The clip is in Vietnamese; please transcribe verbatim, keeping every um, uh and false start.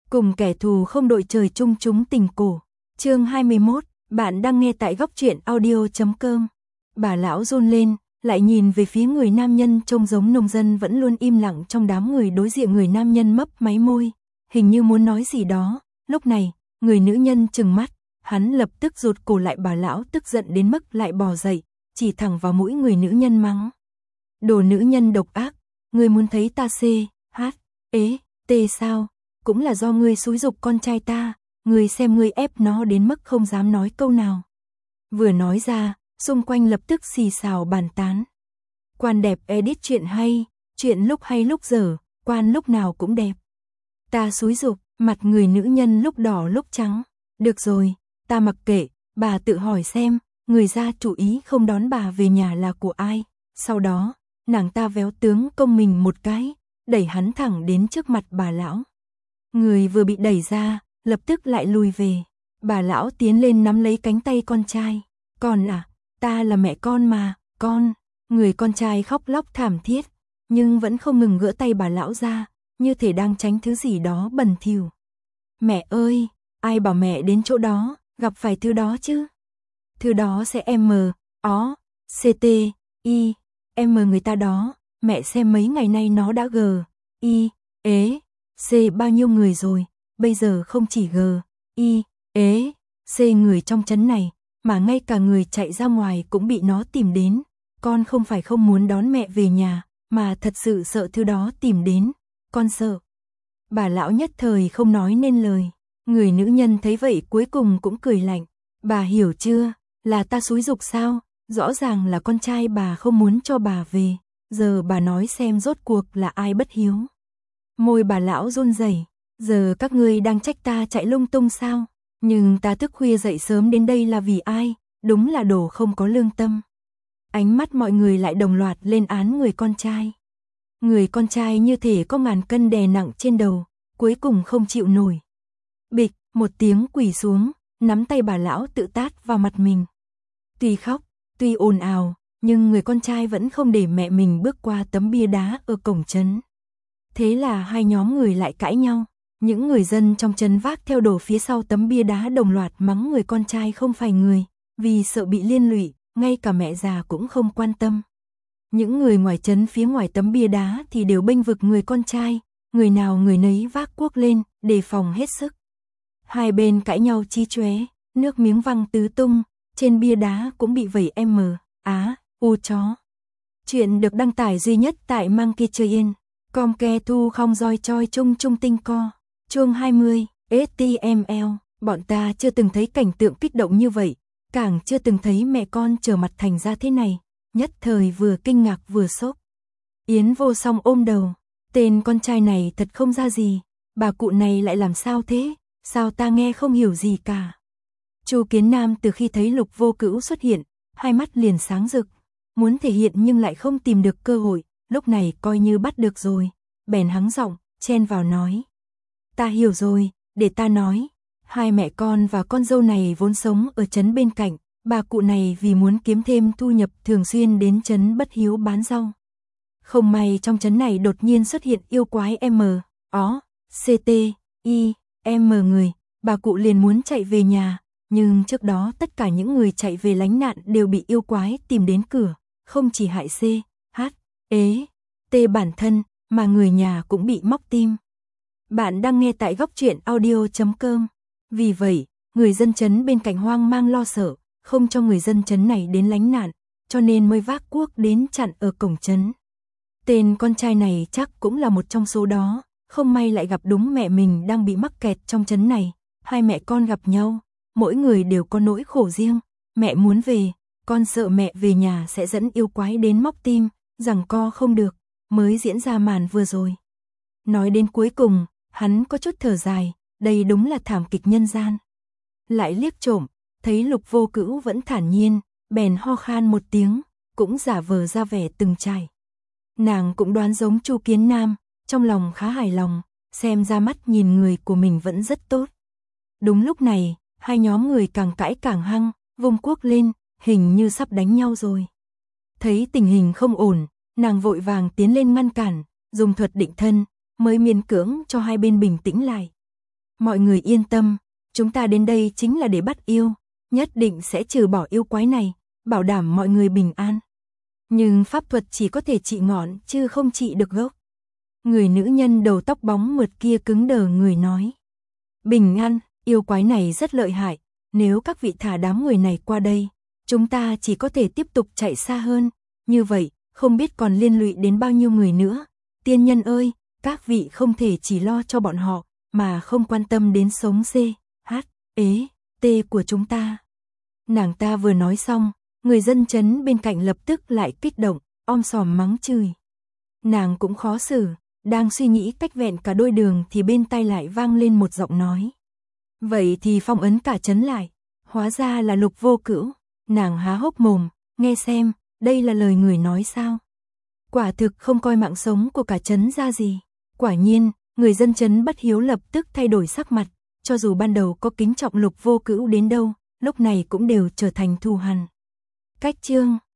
Cùng kẻ thù không đội trời chung chúng tình cổ. Chương hai mươi mốt, bạn đang nghe tại góc truyện audio chấm com. Bà lão run lên, lại nhìn về phía người nam nhân trông giống nông dân vẫn luôn im lặng trong đám người đối diện. Người nam nhân mấp máy môi, hình như muốn nói gì đó. Lúc này, người nữ nhân trừng mắt, hắn lập tức rụt cổ lại. Bà lão tức giận đến mức lại bò dậy, chỉ thẳng vào mũi người nữ nhân mắng. Đồ nữ nhân độc ác, ngươi muốn thấy ta xê, hát, ế, tê sao? Cũng là do ngươi xúi giục con trai ta, ngươi xem ngươi ép nó đến mức không dám nói câu nào. Vừa nói ra, xung quanh lập tức xì xào bàn tán. Quan đẹp edit chuyện hay, chuyện lúc hay lúc dở, quan lúc nào cũng đẹp. Ta xúi giục, mặt người nữ nhân lúc đỏ lúc trắng. Được rồi, ta mặc kệ, bà tự hỏi xem, người ra chủ ý không đón bà về nhà là của ai. Sau đó, nàng ta véo tướng công mình một cái, đẩy hắn thẳng đến trước mặt bà lão. Người vừa bị đẩy ra, lập tức lại lùi về. Bà lão tiến lên nắm lấy cánh tay con trai. Con à, ta là mẹ con mà, con. Người con trai khóc lóc thảm thiết, nhưng vẫn không ngừng gỡ tay bà lão ra, như thể đang tránh thứ gì đó bẩn thỉu. Mẹ ơi, ai bảo mẹ đến chỗ đó, gặp phải thứ đó chứ? Thứ đó sẽ M, ó, C T, I, M người ta đó, mẹ xem mấy ngày nay nó đã G, I, ế, C bao nhiêu người rồi, bây giờ không chỉ G, I, ế, C người trong trấn này, mà ngay cả người chạy ra ngoài cũng bị nó tìm đến. Con không phải không muốn đón mẹ về nhà, mà thật sự sợ thứ đó tìm đến, con sợ. Bà lão nhất thời không nói nên lời. Người nữ nhân thấy vậy cuối cùng cũng cười lạnh. Bà hiểu chưa, là ta xúi giục sao? Rõ ràng là con trai bà không muốn cho bà về. Giờ bà nói xem rốt cuộc là ai bất hiếu. Môi bà lão run rẩy. Giờ các ngươi đang trách ta chạy lung tung sao? Nhưng ta thức khuya dậy sớm đến đây là vì ai? Đúng là đồ không có lương tâm. Ánh mắt mọi người lại đồng loạt lên án người con trai. Người con trai như thể có ngàn cân đè nặng trên đầu, cuối cùng không chịu nổi. Bịch, một tiếng quỳ xuống, nắm tay bà lão tự tát vào mặt mình. Tuy khóc, tuy ồn ào, nhưng người con trai vẫn không để mẹ mình bước qua tấm bia đá ở cổng trấn. Thế là hai nhóm người lại cãi nhau. Những người dân trong trấn vác theo đổ phía sau tấm bia đá đồng loạt mắng người con trai không phải người, vì sợ bị liên lụy, ngay cả mẹ già cũng không quan tâm. Những người ngoài trấn phía ngoài tấm bia đá thì đều bênh vực người con trai, người nào người nấy vác cuốc lên, đề phòng hết sức. Hai bên cãi nhau chí chóe, nước miếng văng tứ tung, trên bia đá cũng bị vẩy M, Á, U chó. Chuyện được đăng tải duy nhất tại Monkey Chơi Yên, com ke thu không roi choi chung chung tinh co. Chương hai mươi, ếch ti em eo, bọn ta chưa từng thấy cảnh tượng kích động như vậy, càng chưa từng thấy mẹ con trở mặt thành ra thế này, nhất thời vừa kinh ngạc vừa sốc. Yến Vô Song ôm đầu, tên con trai này thật không ra gì, bà cụ này lại làm sao thế, sao ta nghe không hiểu gì cả. Chu Kiến Nam từ khi thấy Lục Vô Cữu xuất hiện, hai mắt liền sáng rực, muốn thể hiện nhưng lại không tìm được cơ hội, lúc này coi như bắt được rồi, bèn hắng giọng, chen vào nói. Ta hiểu rồi, để ta nói. Hai mẹ con và con dâu này vốn sống ở trấn bên cạnh, bà cụ này vì muốn kiếm thêm thu nhập thường xuyên đến trấn Bất Hiếu bán rau. Không may trong trấn này đột nhiên xuất hiện yêu quái M, ó, C T, I, M người, bà cụ liền muốn chạy về nhà, nhưng trước đó tất cả những người chạy về lánh nạn đều bị yêu quái tìm đến cửa, không chỉ hại C, H, ế, T bản thân, mà người nhà cũng bị móc tim. Bạn đang nghe tại góc truyện audio chấm com. Vì vậy, người dân trấn bên cạnh hoang mang lo sợ, không cho người dân trấn này đến lánh nạn, cho nên mới vác cuốc đến chặn ở cổng trấn. Tên con trai này chắc cũng là một trong số đó, không may lại gặp đúng mẹ mình đang bị mắc kẹt trong trấn này. Hai mẹ con gặp nhau, mỗi người đều có nỗi khổ riêng, mẹ muốn về, con sợ mẹ về nhà sẽ dẫn yêu quái đến móc tim, giằng co không được, mới diễn ra màn vừa rồi. Nói đến cuối cùng, hắn có chút thở dài, đây đúng là thảm kịch nhân gian. Lại liếc trộm, thấy Lục Vô Cữu vẫn thản nhiên, bèn ho khan một tiếng, cũng giả vờ ra vẻ từng trải. Nàng cũng đoán giống Chu Kiến Nam, trong lòng khá hài lòng, xem ra mắt nhìn người của mình vẫn rất tốt. Đúng lúc này, hai nhóm người càng cãi càng hăng, vung cuốc lên, hình như sắp đánh nhau rồi. Thấy tình hình không ổn, nàng vội vàng tiến lên ngăn cản, dùng thuật định thân, mới miễn cưỡng cho hai bên bình tĩnh lại. Mọi người yên tâm, chúng ta đến đây chính là để bắt yêu, nhất định sẽ trừ bỏ yêu quái này, bảo đảm mọi người bình an. Nhưng pháp thuật chỉ có thể trị ngọn chứ không trị được gốc. Người nữ nhân đầu tóc bóng mượt kia cứng đờ người nói. Bình an, yêu quái này rất lợi hại, nếu các vị thả đám người này qua đây, chúng ta chỉ có thể tiếp tục chạy xa hơn, như vậy, không biết còn liên lụy đến bao nhiêu người nữa. Tiên nhân ơi, các vị không thể chỉ lo cho bọn họ, mà không quan tâm đến sống C, H, ế, T của chúng ta. Nàng ta vừa nói xong, người dân chấn bên cạnh lập tức lại kích động, om sòm mắng chửi. Nàng cũng khó xử, đang suy nghĩ cách vẹn cả đôi đường thì bên tai lại vang lên một giọng nói. Vậy thì phong ấn cả chấn lại, hóa ra là Lục Vô Cữu. Nàng há hốc mồm, nghe xem, đây là lời người nói sao? Quả thực không coi mạng sống của cả chấn ra gì. Quả nhiên, người dân chấn bất hiếu lập tức thay đổi sắc mặt, cho dù ban đầu có kính trọng Lục Vô Cữu đến đâu, lúc này cũng đều trở thành thù hằn. Cách chương